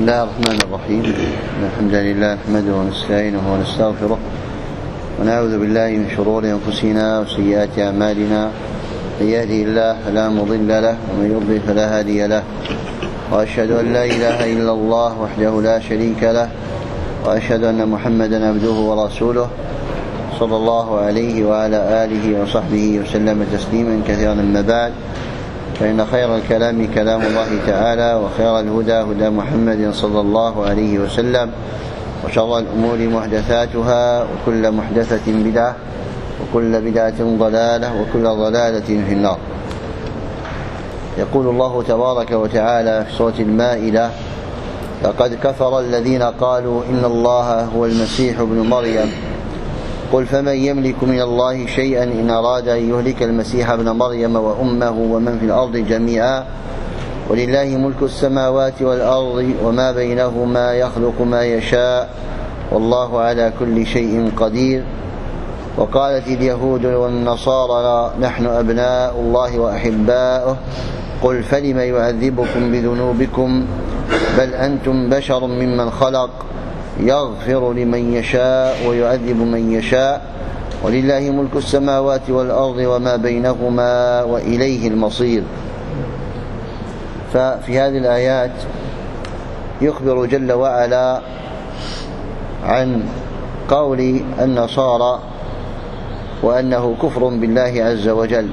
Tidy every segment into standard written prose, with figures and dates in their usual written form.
الله الرحمن الرحيم. الحمد لله نحمده ونستعينه ونستغفره ونعوذ بالله من شرور أنفسنا وسيئات أعمالنا. من يهده الله فلا مضل له ومن يضلل فلا هادي له، وأشهد أن لا إله إلا الله وحده لا شريك له، وأشهد أن محمدا عبده ورسوله صلى الله عليه وعلى آله وصحبه وسلم تسليما كثيرا. أما بعد، فإن خير الكلام كلام الله تعالى، وخير الهدى هدى محمد صلى الله عليه وسلم، وشر الأمور محدثاتها، وكل محدثة بدعة، وكل بدعة ضلالة، وكل ضلالة في النار. يقول الله تبارك وتعالى في سورة المائدة: لقد كفر الذين قالوا إن الله هو المسيح ابن مريم قل فمن يملك من الله شيئا إن أراد أن يهلك المسيح ابن مريم وأمه ومن في الأرض جميعا ولله ملك السماوات والأرض وما بينهما يخلق ما يشاء والله على كل شيء قدير. وقالت اليهود والنصارى نحن أبناء الله وأحباؤه قل فلم يعذبكم بذنوبكم بل أنتم بشر ممن خلق يغفر لمن يشاء ويعذب من يشاء ولله ملك السماوات والأرض وما بينهما وإليه المصير. ففي هذه الآيات يخبر جل وعلا عن قول النصارى وأنه كفر بالله عز وجل.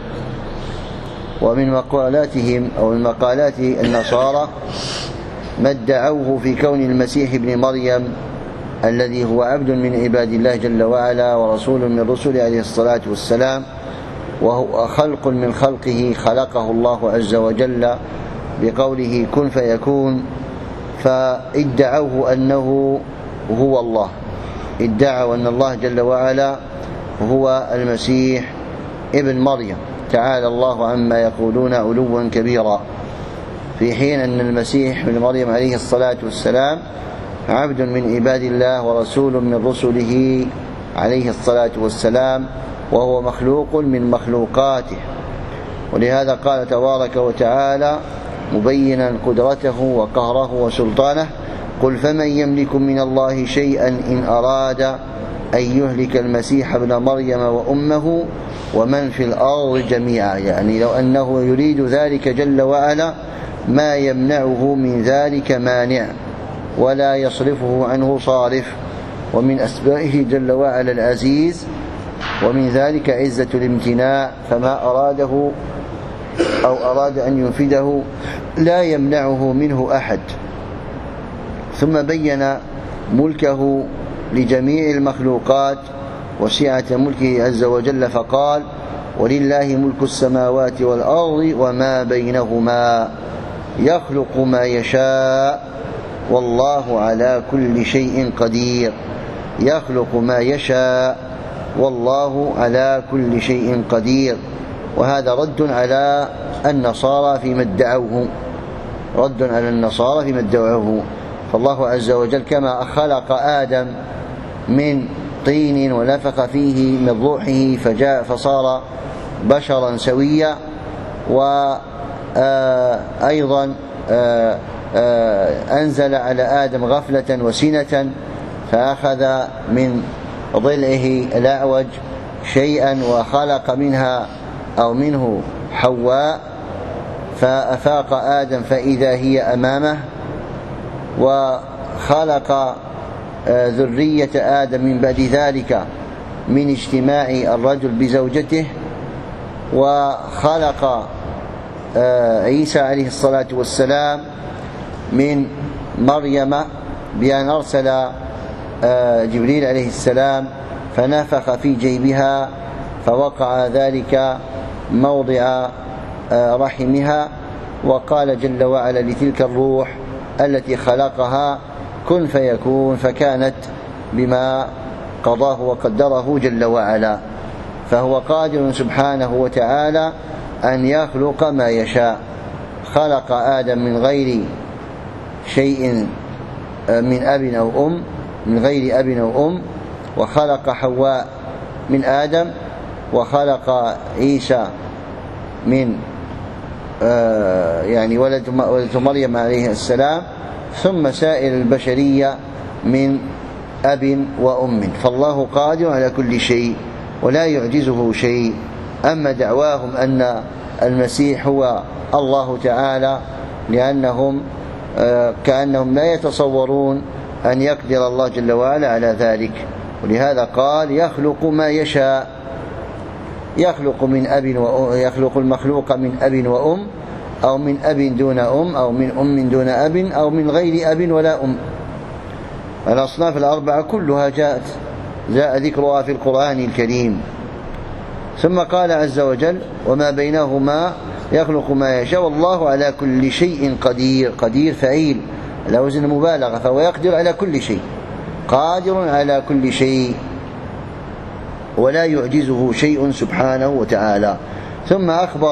ومن مقالاتهم أو من مقالات النصارى ما ادعوه في كون المسيح ابن مريم الذي هو عبد من عباد الله جل وعلا ورسول من رسله عليه الصلاة والسلام، وهو خلق من خلقه خلقه الله عز وجل بقوله كن فيكون. فادعوه أنه هو الله، ادعوا أن الله جل وعلا هو المسيح ابن مريم، تعالى الله عما يقولون علوا كبيرا، في حين أن المسيح ابن مريم عليه الصلاة والسلام عبد من عباد الله ورسول من رسله عليه الصلاة والسلام، وهو مخلوق من مخلوقاته. ولهذا قال تبارك وتعالى مبينا قدرته وقهره وسلطانه: قل فمن يملك من الله شيئا إن أراد أن يهلك المسيح ابن مريم وأمه ومن في الأرض جميعا. يعني لو أنه يريد ذلك جل وعلا ما يمنعه من ذلك مانع ولا يصرفه عنه صارف. ومن أسمائه جل وعلا العزيز، ومن ذلك عزة الامتناع، فما أراده أو أراد أن ينفذه لا يمنعه منه أحد. ثم بين ملكه لجميع المخلوقات وسعة ملكه عز وجل فقال: ولله ملك السماوات والأرض وما بينهما يخلق ما يشاء والله على كل شيء قدير. يخلق ما يشاء والله على كل شيء قدير. وهذا رد على النصارى فيما ادعوه، رد على النصارى فيما ادعوه. فالله عز وجل كما خلق آدم من طين ونفخ فيه من روحه فصار بشرا سويا، وأيضا أنزل على آدم غفلة وسنة فأخذ من ضلعه الأعوج شيئا وخلق منها أو منه حواء، فأفاق آدم فإذا هي أمامه، وخلق ذرية آدم من بعد ذلك من اجتماع الرجل بزوجته، وخلق عيسى عليه الصلاة والسلام من مريم بأن أرسل جبريل عليه السلام فنفخ في جيبها فوقع ذلك موضع رحمها، وقال جل وعلا لتلك الروح التي خلقها كن فيكون، فكانت بما قضاه وقدره جل وعلا. فهو قادر سبحانه وتعالى أن يخلق ما يشاء. خلق آدم من غير شيء من أب أو أم، من غير أب أو أم، وخلق حواء من آدم، وخلق عيسى من يعني ولد مريم عليه السلام، ثم سائر البشرية من أب وأم. فالله قادر على كل شيء ولا يعجزه شيء. أما دعواهم أن المسيح هو الله تعالى لأنهم كأنهم لا يتصورون أن يقدر الله جل وعلا على ذلك، ولهذا قال يخلق ما يشاء، يخلق المخلوق من أب وأم، أو من أب دون أم، أو من أم دون أب، أو من غير أب ولا أم. الأصناف الأربعة كلها جاء ذكرها في القرآن الكريم. ثم قال عز وجل وما بينهما يخلق ما يشاء والله على كل شيء قدير. قدير فعيل على وزن المبالغة، فهو يقدر على كل شيء، قادر على كل شيء ولا يعجزه شيء سبحانه وتعالى. ثم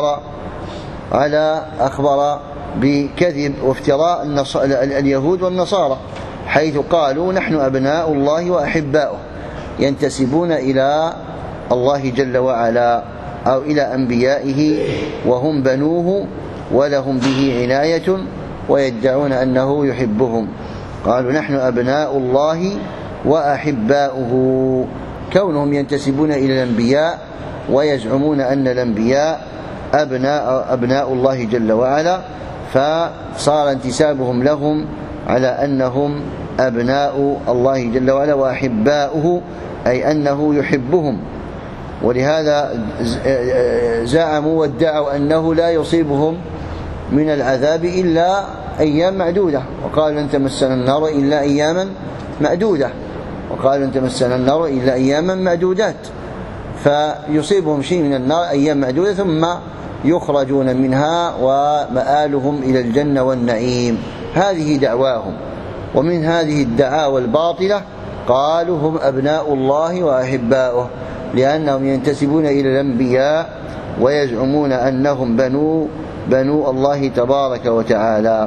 أخبر بكذب وافتراء اليهود والنصارى، حيث قالوا نحن أبناء الله وأحباؤه، ينتسبون إلى الله جل وعلا أو إلى أنبيائه وهم بنوه ولهم به عناية، ويدعون أنه يحبهم. قالوا نحن أبناء الله وأحباؤه، كونهم ينتسبون إلى الأنبياء ويزعمون أن الأنبياء أبناء الله جل وعلا، فصار انتسابهم لهم على أنهم أبناء الله جل وعلا وأحباؤه، أي أنه يحبهم. ولهذا زعموا وادعوا أنه لا يصيبهم من العذاب إلا أيام معدودة، وقالوا لن تمسنا النار إلا أياما معدودة، وقالوا لن تمسنا النار إلا أياما معدودات، فيصيبهم شيء من النار أيام معدودة ثم يخرجون منها ومآلهم إلى الجنة والنعيم. هذه دعواهم. ومن هذه الدعاوى الباطلة قالوا هم أبناء الله وأحباؤه، لأنهم ينتسبون إلى الأنبياء ويزعمون أنهم بنو الله تبارك وتعالى.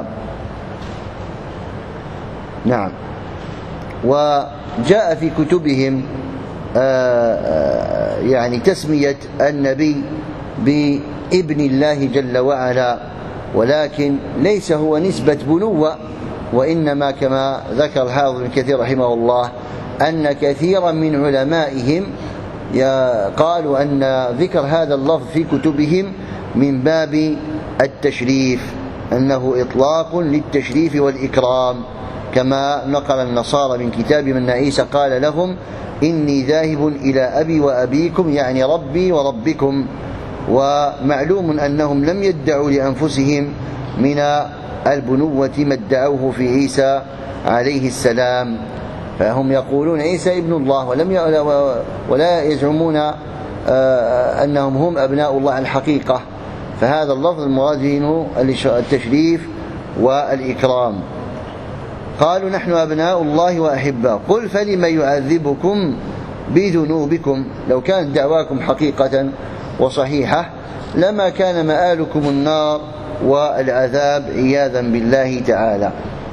نعم. وجاء في كتبهم يعني تسمية النبي بابن الله جل وعلا، ولكن ليس هو نسبة بنوة، وإنما كما ذكر الحافظ ابن كثير رحمه الله أن كثيرا من علمائهم قالوا أن ذكر هذا اللفظ في كتبهم من باب التشريف، أنه إطلاق للتشريف والإكرام، كما نقل النصارى من كتاب من عيسى قال لهم إني ذاهب إلى أبي وأبيكم، يعني ربي وربكم. ومعلوم أنهم لم يدعوا لأنفسهم من البنوة ما ادعوه في عيسى عليه السلام، فهم يقولون عيسى ابن الله ولا يزعمون أنهم هم أبناء الله الحقيقة. فهذا اللفظ المراد منه التشريف والإكرام. قالوا نحن أبناء الله وأحباؤه قل فلم يعذبكم بذنوبكم. لو كانت دعواكم حقيقة وصحيحة لما كان مآلكم النار والعذاب عياذا بالله تعالى.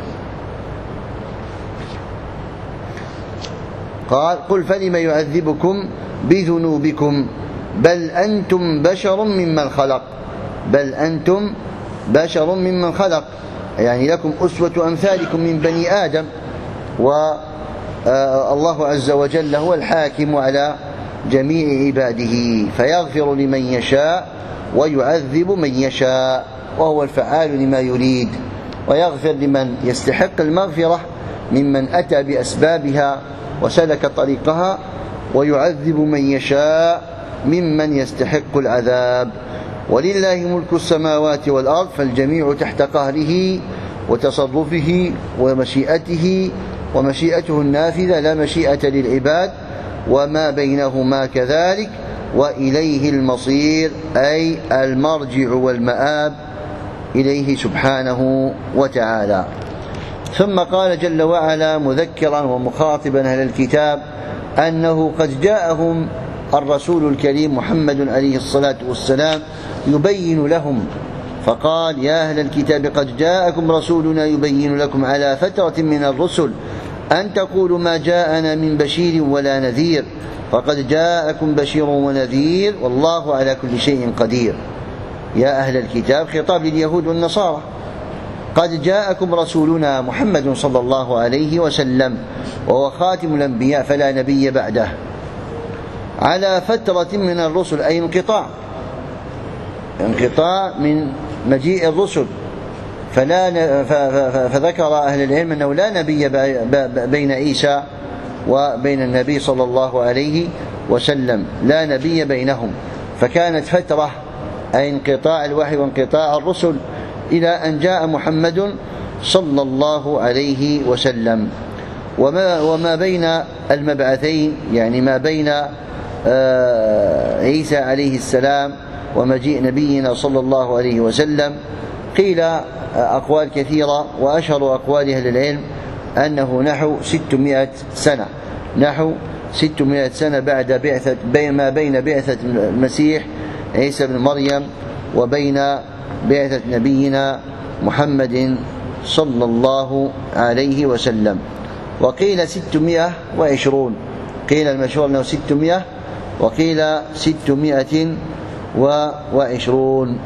قال قل فلم يعذبكم بذنوبكم بل أنتم بشر ممن خلق. بل أنتم بشر ممن خلق، يعني لكم أسوة أمثالكم من بني آدم، والله عز وجل هو الحاكم على جميع عباده، فيغفر لمن يشاء ويعذب من يشاء، وهو الفعال لما يريد، ويغفر لمن يستحق المغفرة ممن أتى بأسبابها وسلك طريقها، ويعذب من يشاء ممن يستحق العذاب. ولله ملك السماوات والأرض، فالجميع تحت قهره وتصرفه ومشيئته، ومشيئته النافذة لا مشيئة للعباد، وما بينهما كذلك، وإليه المصير، أي المرجع والمآب إليه سبحانه وتعالى. ثم قال جل وعلا مذكرا ومخاطبا أهل الكتاب أنه قد جاءهم الرسول الكريم محمد عليه الصلاة والسلام يبين لهم، فقال يا أهل الكتاب قد جاءكم رسولنا يبين لكم على فترة من الرسل أن تقولوا ما جاءنا من بشير ولا نذير، فقد جاءكم بشير ونذير والله على كل شيء قدير. يا أهل الكتاب خطاب لليهود والنصارى، قد جاءكم رسولنا محمد صلى الله عليه وسلم وهو خاتم الأنبياء فلا نبي بعده على فترة من الرسل، أي انقطاع من مجيء الرسل، فذكر أهل العلم أنه لا نبي بين عيسى وبين النبي صلى الله عليه وسلم، لا نبي بينهم، فكانت فترة أي انقطاع الوحي وانقطاع الرسل إلى أن جاء محمد صلى الله عليه وسلم. وما بين المبعثين، يعني ما بين عيسى عليه السلام ومجيء نبينا صلى الله عليه وسلم، قيل أقوال كثيرة، وأشهر أقوال أهل العلم أنه نحو 600 سنة، نحو 600 سنة بعد ما بين بعثة المسيح عيسى بن مريم وبين بعثة نبينا محمد صلى الله عليه وسلم. وقيل 620، قيل المشهور أنه 600 وقيل 620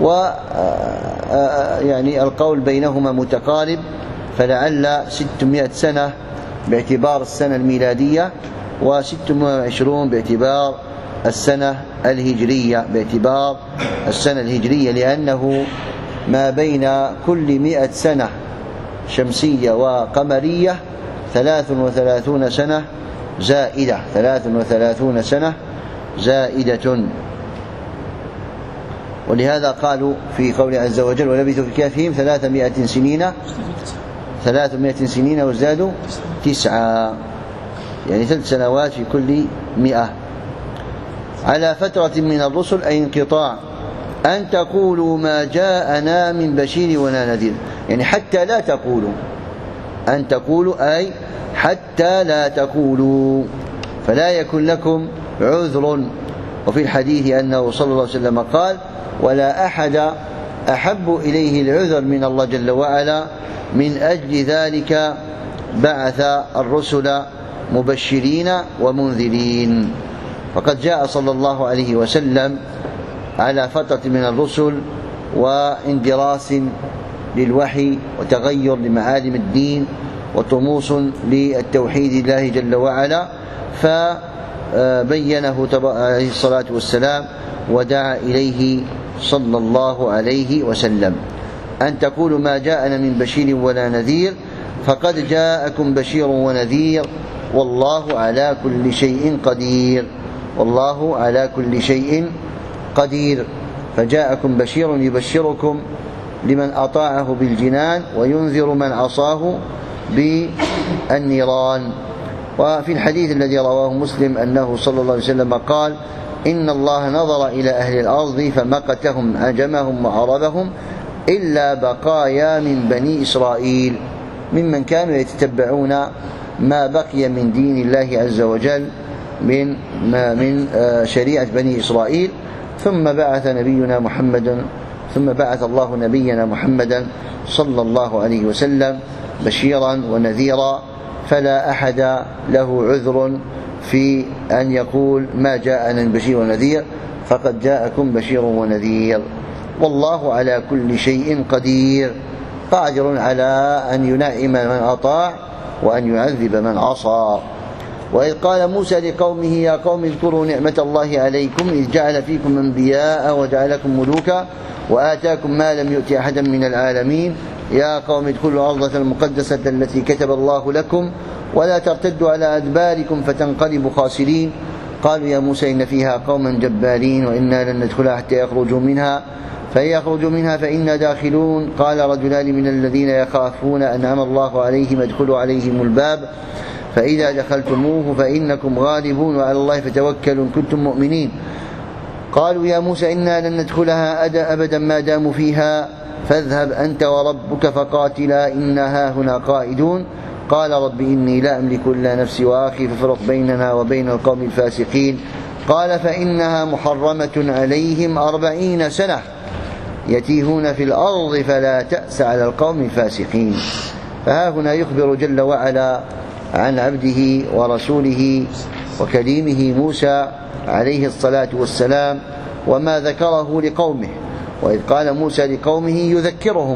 يعني القول بينهما متقارب، فلعل 600 سنة باعتبار السنة الميلادية و620 باعتبار السنة الهجرية، لأنه ما بين كل 100 سنة شمسية وقمرية 33 سنة زائدة، 33 سنة زائدة. ولهذا قالوا في قوله عز وجل ولبثوا في كهفهم 300 سنين وازدادوا 9، يعني 3 سنوات في كل 100 على فترة من الرسل، أي انقطاع، أن تقولوا ما جاءنا من بشير ولا نذير، يعني حتى لا تقولوا، أن تقولوا أي حتى لا تقولوا، فلا يكن لكم عذر. وفي الحديث أنه صلى الله عليه وسلم قال ولا أحد أحب إليه العذر من الله جل وعلا، من أجل ذلك بعث الرسل مبشرين ومنذرين. فقد جاء صلى الله عليه وسلم على فترة من الرسل واندراس للوحي وتغير لمعالم الدين وطموس للتوحيد الله جل وعلا، فبينه عليه الصلاة والسلام ودعا إليه صلى الله عليه وسلم. أن تقولوا ما جاءنا من بشير ولا نذير، فقد جاءكم بشير ونذير والله على كل شيء قدير، والله على كل شيء قدير. فجاءكم بشير يبشركم لمن أطاعه بالجنان وينذر من عصاه بالنيران. وفي الحديث الذي رواه مسلم أنه صلى الله عليه وسلم قال إن الله نظر إلى أهل الأرض فمقتهم عجمهم وعربهم إلا بقايا من بني إسرائيل، ممن كانوا يتتبعون ما بقي من دين الله عز وجل من شريعة بني إسرائيل. ثم بعث الله نبينا محمدا صلى الله عليه وسلم بشيرا ونذيرا، فلا أحد له عذر في أن يقول ما جاءنا من بشير ونذير، فقد جاءكم بشير ونذير والله على كل شيء قدير، قادر على أن ينعم من أطاع وأن يعذب من عصى. وإذ قال موسى لقومه يا قوم اذكروا نعمة الله عليكم إذ جعل فيكم أنبياء وجعلكم ملوكا وآتاكم ما لم يؤت أحدا من العالمين يا قوم ادخلوا الأرض المقدسة التي كتب الله لكم ولا ترتدوا على أدباركم فتنقلبوا خاسرين. قالوا يا موسى إن فيها قوما جبارين وإنا لن ندخلها حتى يخرجوا منها فإن يخرجوا منها فإنا داخلون. قال رجلان من الذين يخافون أنعم الله عليهم ادخلوا عليهم الباب فإذا دخلتموه فإنكم غالبون وعلى الله فتوكلوا إن كنتم مؤمنين. قالوا يا موسى إنا لن ندخلها أبدا ما داموا فيها فاذهب أنت وربك فقاتلا إنا هاهنا قائدون. قال رب إني لا أملك إلا نفسي وأخي فافرق بيننا وبين القوم الفاسقين. قال فإنها محرمة عليهم 40 سنة يتيهون في الأرض فلا تأس على القوم الفاسقين. فها هنا يخبر جل وعلا عن عبده ورسوله وكليمه موسى عليه الصلاة والسلام وما ذكره لقومه. وإذ قال موسى لقومه يذكرهم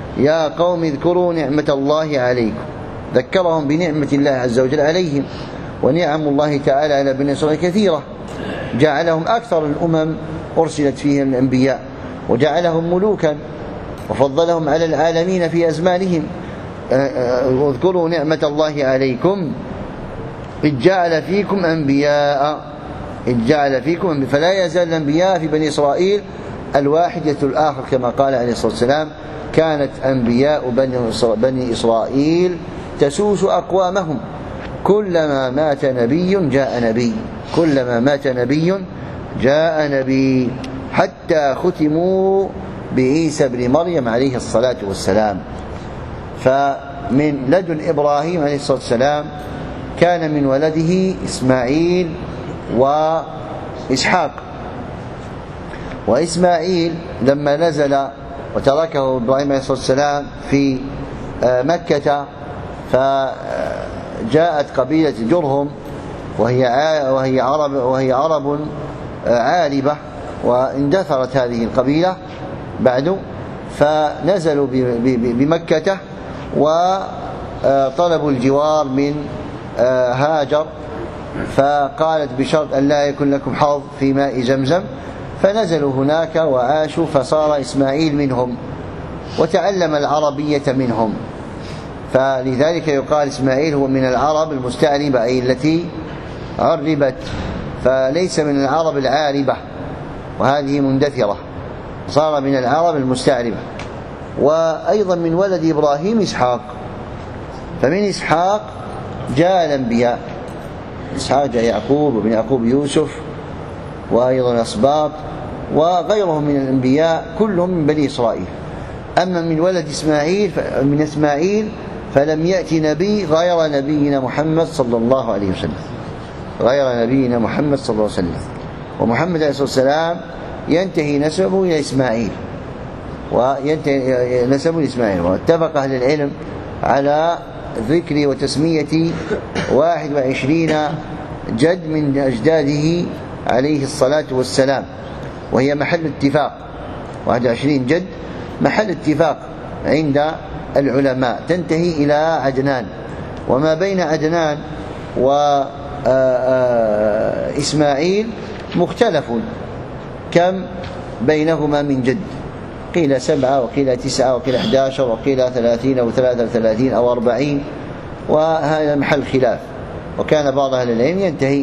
يا قوم اذكروا نعمة الله عليكم، ذكرهم بنعمة الله عز وجل عليهم، ونعم الله تعالى على بني إسرائيل كثيرة، جعلهم أكثر الأمم أرسلت فيهم الأنبياء، وجعلهم ملوكا، وفضلهم على العالمين في أزمانهم. واذكروا نعمة الله عليكم إذ جعل فيكم أنبياء، إذ جعل فيكم أنبياء. فلا يزال الأنبياء في بني إسرائيل الواحد يتلو الآخر، كما قال عليه الصلاة والسلام: كانت أنبياء بني إسرائيل تسوس أقوامهم، كلما مات نبي جاء نبي، كلما مات نبي جاء نبي، حتى ختموا بعيسى بن مريم عليه الصلاة والسلام. فمن لدن إبراهيم عليه الصلاة والسلام كان من ولده إسماعيل وإسحاق. وإسماعيل لما نزل وتركه إبراهيم عليه الصلاة والسلام في مكة، فجاءت قبيلة جرهم وهي عرب عاربة، واندثرت هذه القبيلة بعد، فنزلوا بمكة وطلبوا الجوار من هاجر، فقالت بشرط أن لا يكن لكم حظ في ماء زمزم، فنزلوا هناك وعاشوا، فصار إسماعيل منهم وتعلم العربية منهم، فلذلك يقال إسماعيل هو من العرب المستعربة، أي التي عربت، فليس من العرب العاربة، وهذه مندثرة، صار من العرب المستعربة. وأيضا من ولد إبراهيم إسحاق، فمن إسحاق جاء الأنبياء، إسحاق جاء يعقوب، ومن يعقوب يوسف، وأيضا أسباط وغيرهم من الأنبياء كلهم من بني إسرائيل. أما من ولد إسماعيل، من إسماعيل فلم يأتي نبي غير نبينا محمد صلى الله عليه وسلم، غير نبينا محمد صلى الله عليه وسلم. ومحمد عليه الصلاة والسلام ينتهي نسبه إلى إسماعيل، وينتهي نسبه لإسماعيل. واتفق أهل العلم على ذكر وتسمية 21 جد من أجداده عليه الصلاة والسلام، وهي محل اتفاق. 21 جد محل اتفاق عند العلماء، تنتهي إلى عدنان، وما بين عدنان وإسماعيل مختلف كم بينهما من جد، قيل 7 وقيل 9 وقيل 11 وقيل 30 أو 33 أو 40، وهذا محل خلاف. وكان بعض أهل العلم ينتهي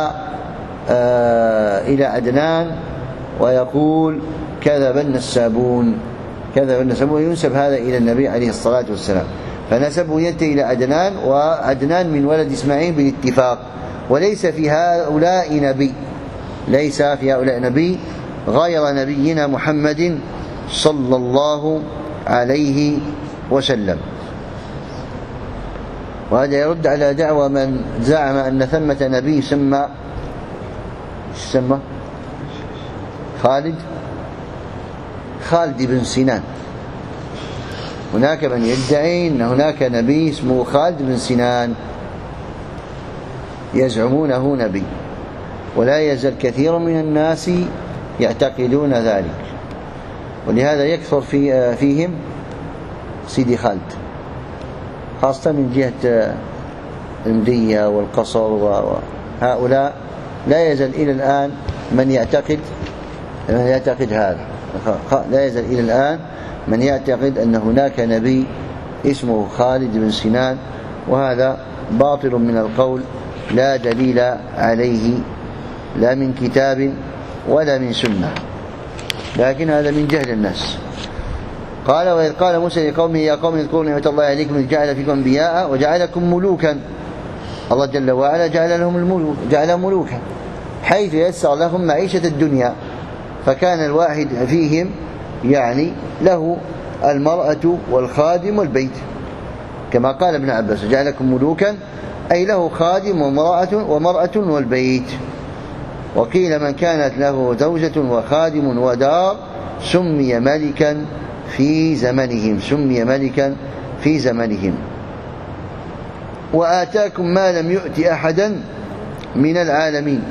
إلى عدنان ويقول كذب النسابون، كذب النسابون، وينسب هذا إلى النبي عليه الصلاة والسلام، فنسبه ينتهي إلى عدنان، وعدنان من ولد إسماعيل بالاتفاق. وليس في هؤلاء نبي، ليس في هؤلاء نبي غير نبينا محمد صلى الله عليه وسلم. وهذا يرد على دعوى من زعم أن ثمة نبي يسمى خالد بن سنان. هناك من يدعي أن هناك نبي اسمه خالد بن سنان، يزعمونه نبي، ولا يزال كثير من الناس يعتقدون ذلك، ولهذا يكثر فيهم سيدي خالد، خاصة من جهة المدية والقصر، وهؤلاء لا يزال إلى الآن من يعتقد هذا، لا يزال إلى الآن من يعتقد أن هناك نبي اسمه خالد بن سنان، وهذا باطل من القول، لا دليل عليه لا من كتاب ولا من سنة، لكن هذا من جهل الناس. قال: وإذ قال موسى لقومه يا قوم اذكروا نعمة الله عليكم إذ جعل فيكم أنبياء وجعلكم ملوكا. الله جل وعلا جعل لهم الملوك، جعل ملوكا حيث يسر لهم معيشة الدنيا، فكان الواحد فيهم يعني له المرأة والخادم والبيت، كما قال ابن عباس: جعلكم ملوكا أي له خادم ومرأة والبيت. وقيل من كانت له زوجة وخادم ودار سمي ملكا في زمنهم. وآتاكم ما لم يؤت أحدا من العالمين،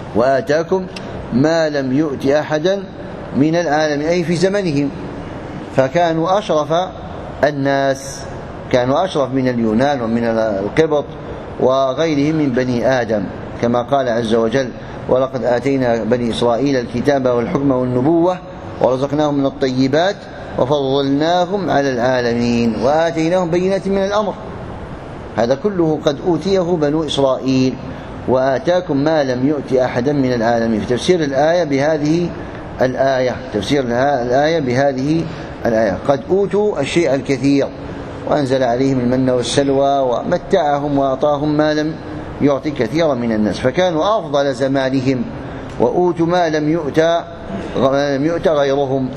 وآتاكم ما لم يؤت أحدا من العالمين أي في زمنهم. فكانوا أشرف الناس، كانوا أشرف من اليونان ومن القبط وغيرهم من بني آدم، كما قال عز وجل: ولقد آتينا بني إسرائيل الكتاب والحكم والنبوة ورزقناهم من الطيبات وفضلناهم على العالمين وآتيناهم بينات من الأمر. هذا كله قد أوتيه بنو إسرائيل، وآتاكم ما لم يؤت أحدا من العالمين. في تفسير الآية بهذه الآية، تفسير الآية بهذه الآية، قد أوتوا الشيء الكثير، وأنزل عليهم المن والسلوى ومتعهم وأعطاهم ما لم يعطي كثيرا من الناس، فكانوا أفضل زمانهم، وأوتوا ما لم يؤت غيرهم.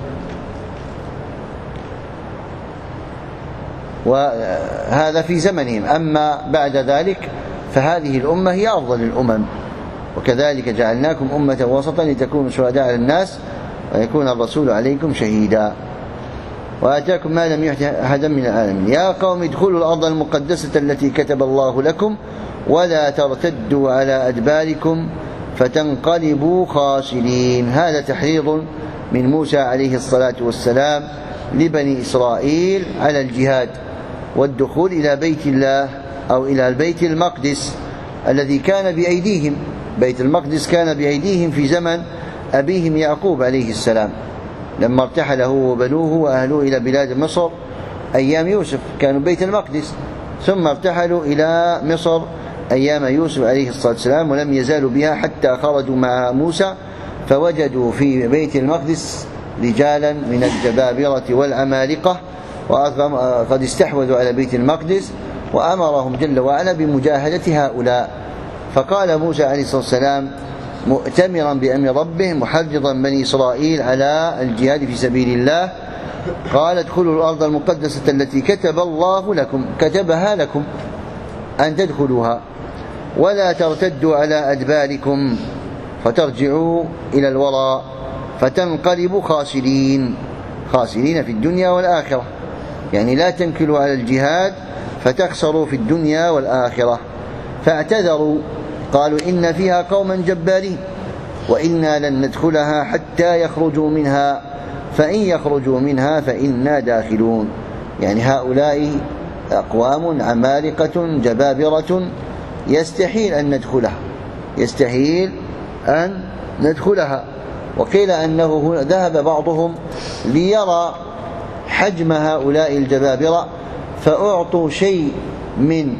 وهذا في زمنهم. أما بعد ذلك فهذه الأمة هي أفضل الأمم. وكذلك جعلناكم أمة وسطا لتكونوا شهداء على الناس ويكون الرسول عليكم شهيدا وآتاكم ما لم يؤت أحدا من العالمين. يا قوم ادخلوا الأرض المقدسة التي كتب الله لكم ولا ترتدوا على أدباركم فتنقلبوا خاسرين. هذا تحريض من موسى عليه الصلاة والسلام لبني إسرائيل على الجهاد والدخول إلى بيت الله أو إلى البيت المقدس الذي كان بأيديهم. بيت المقدس كان بأيديهم في زمن أبيهم يعقوب عليه السلام، لما ارتحل هو وبنوه وأهله إلى بلاد مصر أيام يوسف كانوا بيت المقدس، ثم ارتحلوا إلى مصر أيام يوسف عليه الصلاة والسلام، ولم يزالوا بها حتى خرجوا مع موسى فوجدوا في بيت المقدس رجالا من الجبابرة والعمالقة وقد استحوذوا على بيت المقدس، وأمرهم جل وعلا بمجاهدة هؤلاء. فقال موسى عليه الصلاة والسلام مؤتمرا بأمر ربه محرضا بني إسرائيل على الجهاد في سبيل الله، قال: ادخلوا الأرض المقدسة التي كتب الله لكم، كتبها لكم أن تدخلوها، ولا ترتدوا على أدباركم فترجعوا إلى الوراء فتنقلبوا خاسرين، خاسرين في الدنيا والآخرة، يعني لا تنكلوا على الجهاد فتخسروا في الدنيا والآخرة. فاعتذروا قالوا: إن فيها قوما جبارين وإنا لن ندخلها حتى يخرجوا منها فإن يخرجوا منها فإنا داخلون. يعني هؤلاء أقوام عمالقة جبابرة يستحيل أن ندخلها، يستحيل أن ندخلها. وقيل أنه ذهب بعضهم ليرى حجم هؤلاء الجبابرة فأعطوا شيء من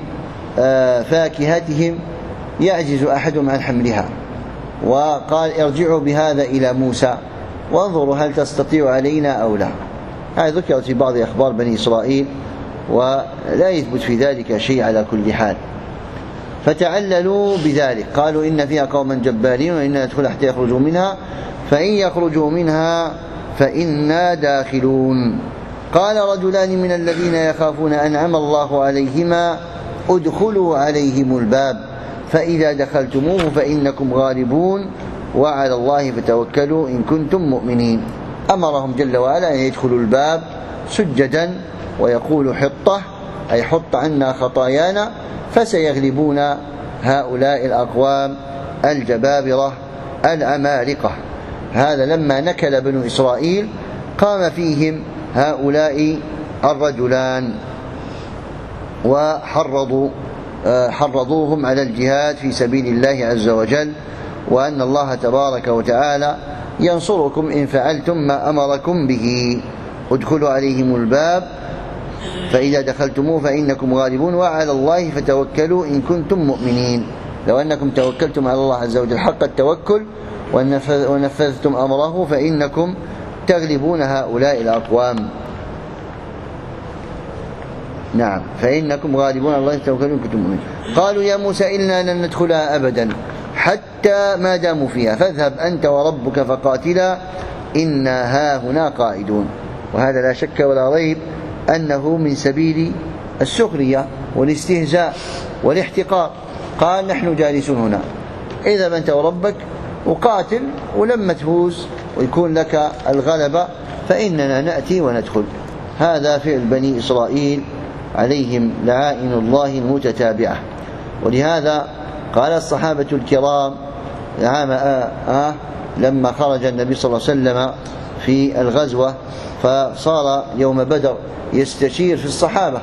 فاكهتهم يعجز أحدهم عن حملها، وقال: ارجعوا بهذا إلى موسى وانظروا هل تستطيع علينا أو لا. هذا ذكرت في بعض أخبار بني إسرائيل ولا يثبت في ذلك شيء على كل حال. فتعللوا بذلك، قالوا: إن فيها قوما جبارين وإنا ندخل حتى يخرجوا منها فإن يخرجوا منها فإنا داخلون. قال رجلان من الذين يخافون أنعم الله عليهما ادخلوا عليهم الباب فإذا دخلتموه فإنكم غالبون وعلى الله فتوكلوا إن كنتم مؤمنين. أمرهم جل وعلا أن يدخلوا الباب سجدا ويقول: حطة، أي حط عنا خطايانا، فسيغلبون هؤلاء الأقوام الجبابرة العمالقة. هذا لما نكل بنو إسرائيل قام فيهم هؤلاء الرجلان وحرضوهم على الجهاد في سبيل الله عز وجل، وأن الله تبارك وتعالى ينصركم إن فعلتم ما أمركم به. ادخلوا عليهم الباب فإذا دخلتموه فإنكم غالبون وعلى الله فتوكلوا إن كنتم مؤمنين. لو أنكم توكلتم على الله عز وجل حق التوكل ونفذتم أمره فإنكم تغلبون هؤلاء الأقوام. نعم، فإنكم غالبون على الله فتوكلوا إن كنتم مؤمنين. قالوا: يا موسى إنا لن ندخلها أبدا حتى ما داموا فيها فاذهب أنت وربك فقاتلا إنا هاهنا قاعدون. وهذا لا شك ولا ريب أنه من سبيل السخرية والاستهزاء والاحتقار. قال: نحن جالسون هنا، اذهب أنت وربك وقاتل، ولما تفوز ويكون لك الغلبة فإننا نأتي وندخل. هذا فعل بني إسرائيل عليهم لعائن الله المتتابعة. ولهذا قال الصحابة الكرام لما خرج النبي صلى الله عليه وسلم في الغزوة، فصار يوم بدر يستشير في الصحابة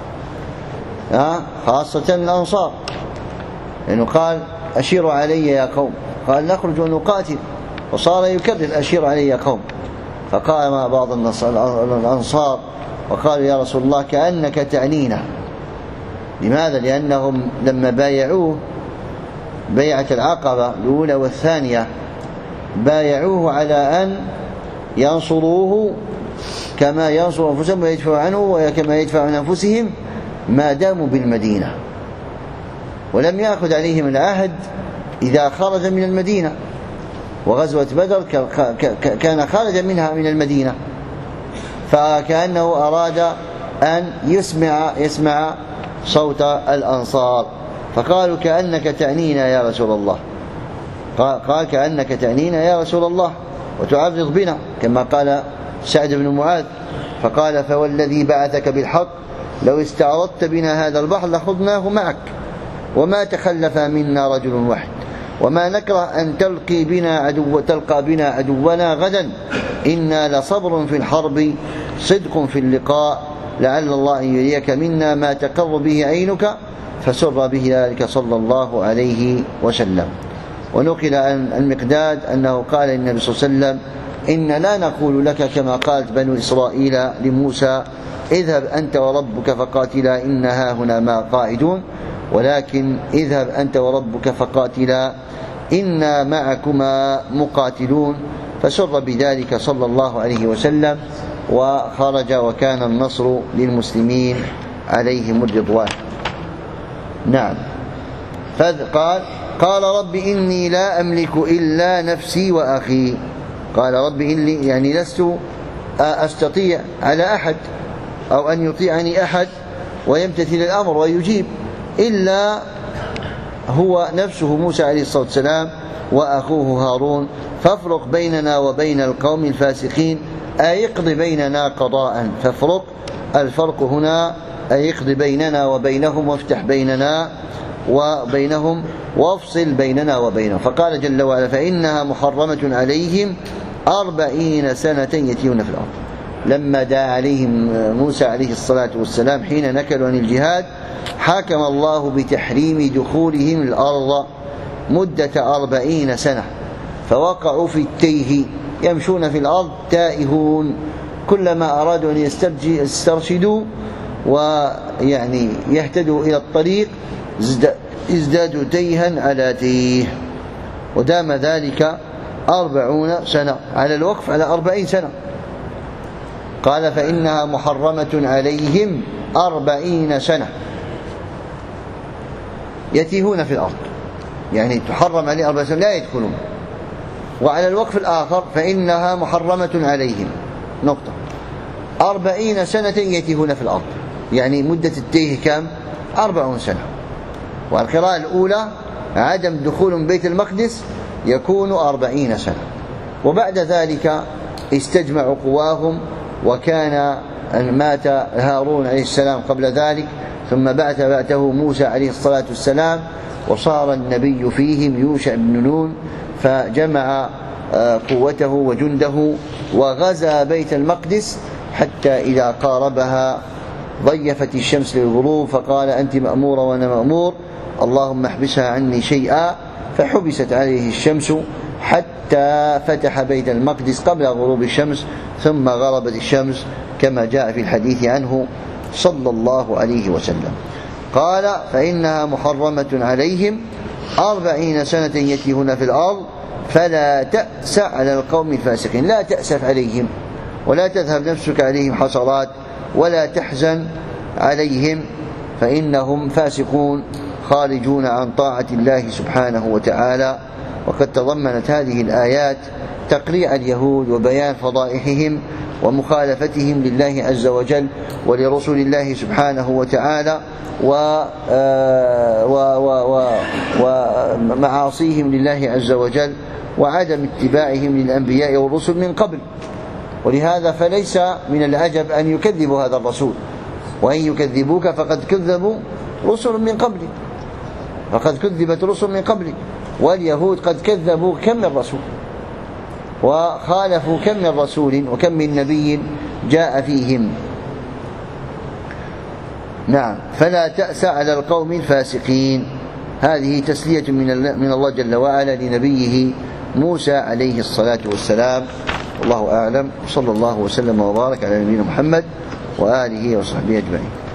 خاصة الأنصار، لأنه قال أشيروا علي يا قوم، قال نخرج ونقاتل، وصار يكرر أشير علي يا قوم. فقام بعض الأنصار وقالوا يا رسول الله كأنك تعنينا. لماذا؟ لأنهم لما بايعوه بيعة العقبة الأولى والثانية بايعوه على أن ينصروه كما ينصر أنفسهم ويدفع عنه وكما يدفع عن أنفسهم ما داموا بالمدينة، ولم يأخذ عليهم العهد إذا خرج من المدينة، وغزوة بدر كان خارج منها من المدينة، فكأنه أراد أن يسمع صوت الأنصار، فقالوا كأنك تعنينا يا رسول الله. قال كأنك تعنينا يا رسول الله وتعرض بنا، كما قال سعد بن معاذ، فقال فوالذي بعثك بالحق لو استعرضت بنا هذا البحر لخضناه معك، وما تخلف منا رجل واحد، وما نكره أن تلقى بنا عدونا غدا، إنا لصبر في الحرب صدق في اللقاء، لعل الله أن يريك منا ما تقر به عينك، فسر به ذلك صلى الله عليه وسلم. ونقل عن المقداد أنه قال للنبي صلى الله عليه وسلم إن لا نقول لك كما قالت بنو إسرائيل لموسى اذهب أنت وربك فقاتلا إنها هنا ما قاعدون، ولكن اذهب أنت وربك فقاتلا إنا معكما مقاتلون، فسر بذلك صلى الله عليه وسلم وخرج، وكان النصر للمسلمين عليهم الرضوان. نعم. قال رب إني لا أملك إلا نفسي وأخي. قال رب إني يعني لست أستطيع على أحد أو أن يطيعني أحد ويمتثل الأمر ويجيب إلا هو نفسه موسى عليه الصلاة والسلام وأخوه هارون، فافرق بيننا وبين القوم الفاسقين، أي اقض بيننا قضاء. فافرق الفرق هنا أي اقض بيننا وبينهم، وافتح بيننا وبينهم، وافصل بيننا وبينهم. فقال جل وعلا فإنها محرمة عليهم 40 سنة يتيهون في الأرض. لما دعا عليهم موسى عليه الصلاة والسلام حين نكلوا عن الجهاد، حكم الله بتحريم دخولهم الأرض مدة 40 سنة، فوقعوا في التيه، يمشون في الأرض تائهون، كلما أرادوا أن يسترشدوا ويعني يهتدوا إلى الطريق ازدادوا تيها على تيه، ودام ذلك 40 سنة على الوقف على 40 سنة. قال فإنها محرمة عليهم 40 سنة يتيهون في الأرض، يعني تحرم عليه 40 سنة لا يدخلون. وعلى الوقف الآخر فإنها محرمة عليهم نقطة 40 سنة يتيهون في الأرض، يعني مدة التيه كم؟ 40 سنة. والقراءة الأولى عدم دخول بيت المقدس يكون 40 سنة. وبعد ذلك استجمعوا قواهم، وكان مات هارون عليه السلام قبل ذلك، ثم بعثه موسى عليه الصلاة والسلام، وصار النبي فيهم يوشع بن نون، فجمع قوته وجنده وغزا بيت المقدس حتى إذا قاربها ضيفت الشمس للغروب، فقال أنت مأمورة وأنا مأمور، اللهم احبسها عني شيئا، فحبست عليه الشمس حتى فتح بيت المقدس قبل غروب الشمس، ثم غربت الشمس كما جاء في الحديث عنه صلى الله عليه وسلم. قال فإنها محرمة عليهم 40 سنة يتيهون في الأرض، فلا تأس على القوم الفاسقين، لا تأسف عليهم ولا تذهب نفسك عليهم حسرات ولا تحزن عليهم، فإنهم فاسقون خارجون عن طاعة الله سبحانه وتعالى. وقد تضمنت هذه الآيات تقريع اليهود وبيان فضائحهم ومخالفتهم لله عز وجل ولرسول الله سبحانه وتعالى ومعاصيهم لله عز وجل وعدم اتباعهم للأنبياء والرسل من قبل. ولهذا فليس من العجب أن يكذبوا هذا الرسول، وإن يكذبوك فقد كذبوا رسل من قبل، فقد كذبت رسل من قبل، واليهود قد كذبوا كم من رسول، وخالفوا كم من رسول وكم من نبي جاء فيهم. نعم، فلا تأس على القوم الفاسقين. هذه تسلية من الله جل وعلا لنبيه موسى عليه الصلاة والسلام. والله أعلم، صلى الله وسلم وبارك على نبينا محمد وآله وصحبه أجمعين.